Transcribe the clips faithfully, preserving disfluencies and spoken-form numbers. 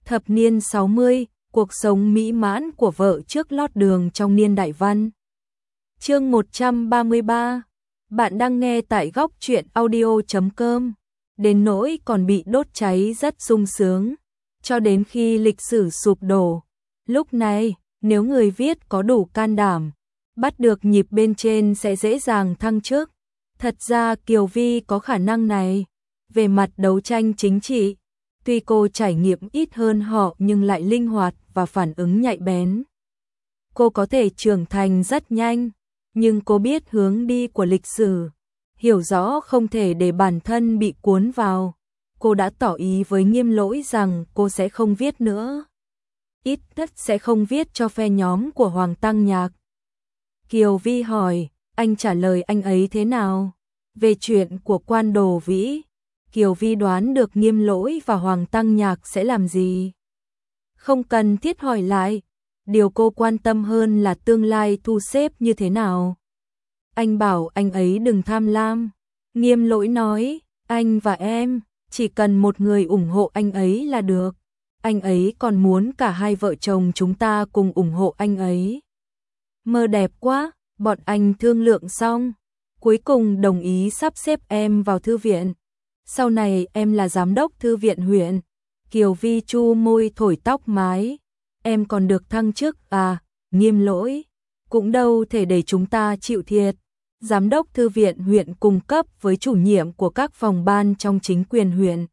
Thập niên sáu mươi, cuộc sống mỹ mãn của vợ trước lót đường trong niên đại văn. Chương một trăm ba mươi ba. Bạn đang nghe tại góc truyện audio chấm com. Đến nỗi còn bị đốt cháy rất sung sướng, cho đến khi lịch sử sụp đổ. Lúc này, nếu người viết có đủ can đảm, bắt được nhịp bên trên sẽ dễ dàng thăng chức. Thật ra Kiều Vi có khả năng này. Về mặt đấu tranh chính trị, tuy cô trải nghiệm ít hơn họ nhưng lại linh hoạt và phản ứng nhạy bén. Cô có thể trưởng thành rất nhanh, nhưng cô biết hướng đi của lịch sử, hiểu rõ không thể để bản thân bị cuốn vào. Cô đã tỏ ý với Nghiêm Lỗi rằng cô sẽ không viết nữa. Ít nhất sẽ không viết cho phe nhóm của Hoàng Tăng Nhạc. Kiều Vi hỏi, anh trả lời anh ấy thế nào? Về chuyện của Quan Đồ Vĩ, Kiều Vi đoán được Nghiêm Lỗi và Hoàng Tăng Nhạc sẽ làm gì. Không cần thiết hỏi lại, điều cô quan tâm hơn là tương lai thu xếp như thế nào. Anh bảo anh ấy đừng tham lam. Nghiêm Lỗi nói, anh và em, chỉ cần một người ủng hộ anh ấy là được. Anh ấy còn muốn cả hai vợ chồng chúng ta cùng ủng hộ anh ấy. Mơ đẹp quá, bọn anh thương lượng xong, cuối cùng đồng ý sắp xếp em vào thư viện. Sau này em là giám đốc thư viện huyện. Kiều Vi chu môi thổi tóc mái. Em còn được thăng chức à? Nghiêm Lỗi, cũng đâu thể để chúng ta chịu thiệt. Giám đốc thư viện huyện cung cấp với chủ nhiệm của các phòng ban trong chính quyền huyện.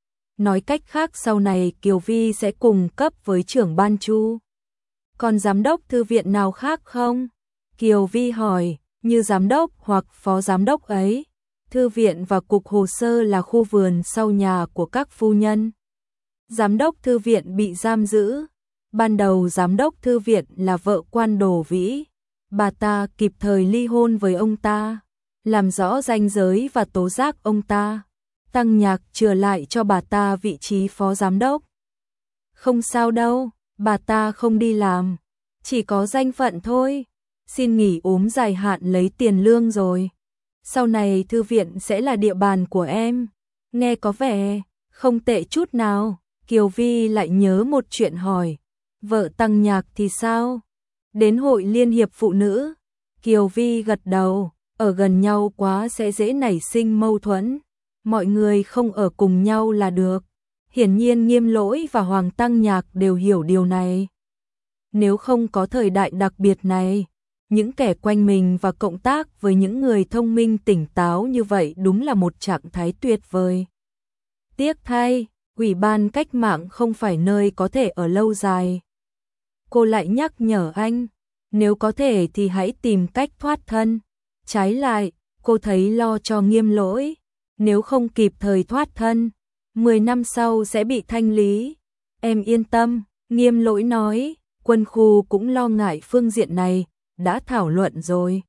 Nói cách khác sau này Kiều Vi sẽ cùng cấp với trưởng ban Chu. Còn giám đốc thư viện nào khác không? Kiều Vi hỏi, như giám đốc hoặc phó giám đốc ấy. Thư viện và cục hồ sơ là khu vườn sau nhà của các phu nhân. Giám đốc thư viện bị giam giữ. Ban đầu giám đốc thư viện là vợ Quan Đồ Vĩ. Bà ta kịp thời ly hôn với ông ta, làm rõ ranh giới và tố giác ông ta. Tăng Nhạc chừa lại cho bà ta vị trí phó giám đốc. Không sao đâu, bà ta không đi làm, chỉ có danh phận thôi. Xin nghỉ ốm dài hạn lấy tiền lương rồi. Sau này thư viện sẽ là địa bàn của em. Nghe có vẻ không tệ chút nào. Kiều Vi lại nhớ một chuyện hỏi, vợ Tăng Nhạc thì sao? Đến hội liên hiệp phụ nữ. Kiều Vi gật đầu, ở gần nhau quá sẽ dễ nảy sinh mâu thuẫn. Mọi người không ở cùng nhau là được. Hiển nhiên Nghiêm Lỗi và Hoàng Tăng Nhạc đều hiểu điều này. Nếu không có thời đại đặc biệt này, những kẻ quanh mình và cộng tác với những người thông minh tỉnh táo như vậy đúng là một trạng thái tuyệt vời. Tiếc thay, Ủy ban cách mạng không phải nơi có thể ở lâu dài. Cô lại nhắc nhở anh, nếu có thể thì hãy tìm cách thoát thân. Trái lại, cô thấy lo cho Nghiêm Lỗi. Nếu không kịp thời thoát thân, mười năm sau sẽ bị thanh lý. Em yên tâm, Nghiêm Lỗi nói, quân khu cũng lo ngại phương diện này, đã thảo luận rồi.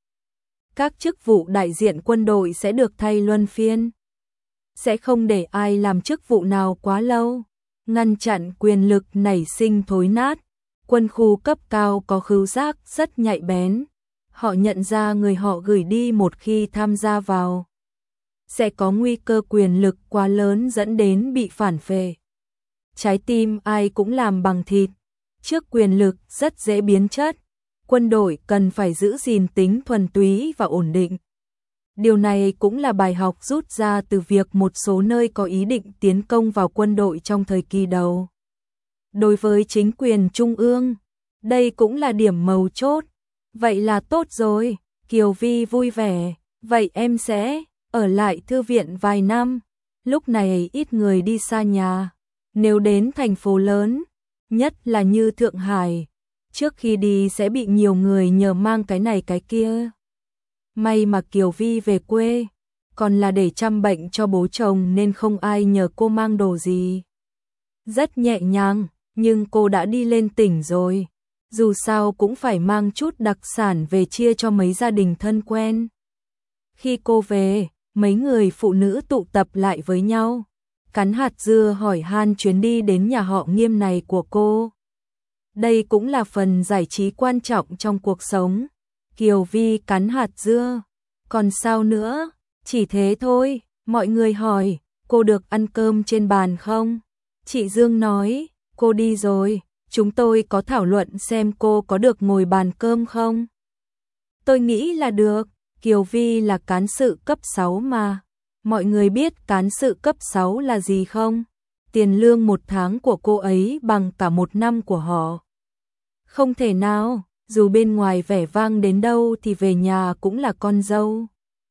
Các chức vụ đại diện quân đội sẽ được thay luân phiên. Sẽ không để ai làm chức vụ nào quá lâu, ngăn chặn quyền lực nảy sinh thối nát. Quân khu cấp cao có khứu giác rất nhạy bén. Họ nhận ra người họ gửi đi một khi tham gia vào sẽ có nguy cơ quyền lực quá lớn dẫn đến bị phản phệ. Trái tim ai cũng làm bằng thịt, trước quyền lực rất dễ biến chất. Quân đội cần phải giữ gìn tính thuần túy và ổn định. Điều này cũng là bài học rút ra từ việc một số nơi có ý định tiến công vào quân đội trong thời kỳ đầu. Đối với chính quyền trung ương, đây cũng là điểm mấu chốt. Vậy là tốt rồi, Kiều Vi vui vẻ. Vậy em sẽ ở lại thư viện vài năm. Lúc này ít người đi xa nhà. Nếu đến thành phố lớn, nhất là như Thượng Hải, trước khi đi sẽ bị nhiều người nhờ mang cái này cái kia. May mà Kiều Vi về quê, còn là để chăm bệnh cho bố chồng nên không ai nhờ cô mang đồ gì. Rất nhẹ nhàng, nhưng cô đã đi lên tỉnh rồi. Dù sao cũng phải mang chút đặc sản về chia cho mấy gia đình thân quen. Khi cô về, mấy người phụ nữ tụ tập lại với nhau, cắn hạt dưa hỏi han chuyến đi đến nhà họ Nghiêm này của cô. Đây cũng là phần giải trí quan trọng trong cuộc sống. Kiều Vi cắn hạt dưa. Còn sao nữa? Chỉ thế thôi. Mọi người hỏi, cô được ăn cơm trên bàn không? Chị Dương nói, Cô đi rồi, chúng tôi có thảo luận xem cô có được ngồi bàn cơm không? Tôi nghĩ là được, Kiều Vi là cán sự cấp sáu mà. Mọi người biết cán sự cấp sáu là gì không? Tiền lương một tháng của cô ấy bằng cả một năm của họ. Không thể nào, dù bên ngoài vẻ vang đến đâu thì về nhà cũng là con dâu.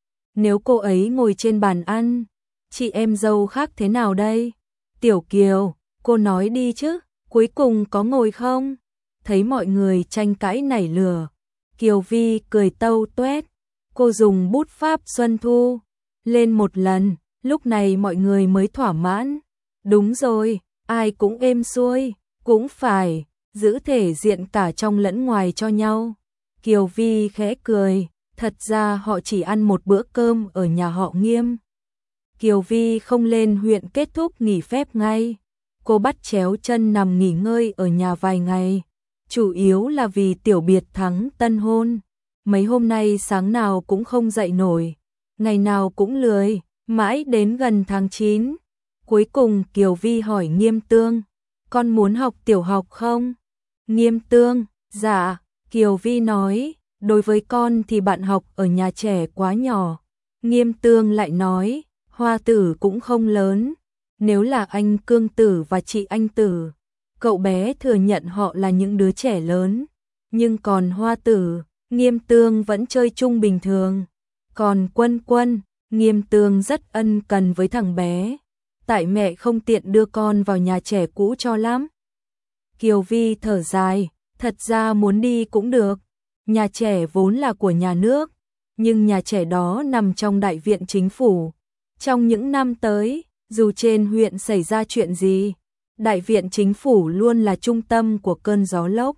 Nếu cô ấy ngồi trên bàn ăn, chị em dâu khác thế nào đây? Tiểu Kiều, cô nói đi chứ, cuối cùng có ngồi không? Thấy mọi người tranh cãi nảy lửa, Kiều Vi cười tâu tuét, cô dùng bút pháp Xuân Thu lên một lần, lúc này mọi người mới thỏa mãn. Đúng rồi, ai cũng êm xuôi, cũng phải giữ thể diện cả trong lẫn ngoài cho nhau. Kiều Vi khẽ cười, thật ra họ chỉ ăn một bữa cơm ở nhà họ Nghiêm. Kiều Vi không lên huyện kết thúc nghỉ phép ngay. Cô bắt chéo chân nằm nghỉ ngơi ở nhà vài ngày. Chủ yếu là vì Tiểu Biệt Thắng tân hôn. Mấy hôm nay sáng nào cũng không dậy nổi. Ngày nào cũng lười, mãi đến gần tháng chín. Cuối cùng Kiều Vi hỏi Nghiêm Tương, con muốn học tiểu học không? Nghiêm Tương, dạ, Kiều Vi nói, đối với con thì bạn học ở nhà trẻ quá nhỏ. Nghiêm Tương lại nói, Hoa Tử cũng không lớn, nếu là anh Cương Tử và chị Anh Tử, cậu bé thừa nhận họ là những đứa trẻ lớn, nhưng còn Hoa Tử, Nghiêm Tương vẫn chơi chung bình thường. Còn Quân Quân, Nghiêm Tương rất ân cần với thằng bé, tại mẹ không tiện đưa con vào nhà trẻ cũ cho lắm. Kiều Vi thở dài, thật ra muốn đi cũng được, nhà trẻ vốn là của nhà nước, nhưng nhà trẻ đó nằm trong đại viện chính phủ. Trong những năm tới, dù trên huyện xảy ra chuyện gì, đại viện chính phủ luôn là trung tâm của cơn gió lốc.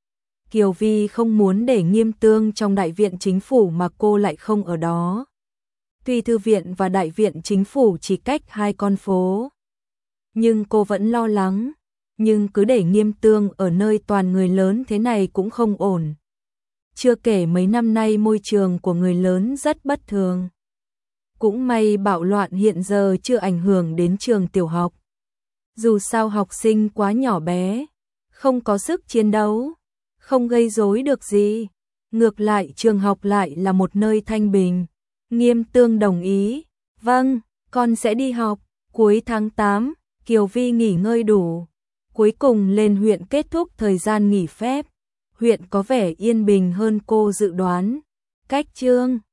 Kiều Vi không muốn để Nghiêm Tương trong đại viện chính phủ mà cô lại không ở đó. Tuy thư viện và đại viện chính phủ chỉ cách hai con phố, nhưng cô vẫn lo lắng. Nhưng cứ để Nghiêm Tương ở nơi toàn người lớn thế này cũng không ổn. Chưa kể mấy năm nay môi trường của người lớn rất bất thường. Cũng may bạo loạn hiện giờ chưa ảnh hưởng đến trường tiểu học. Dù sao học sinh quá nhỏ bé, không có sức chiến đấu, không gây rối được gì. Ngược lại trường học lại là một nơi thanh bình. Nghiêm Tương đồng ý, vâng, con sẽ đi học. Cuối tháng tám, Kiều Vi nghỉ ngơi đủ. Cuối cùng lên huyện kết thúc thời gian nghỉ phép. Huyện có vẻ yên bình hơn cô dự đoán. Cách chương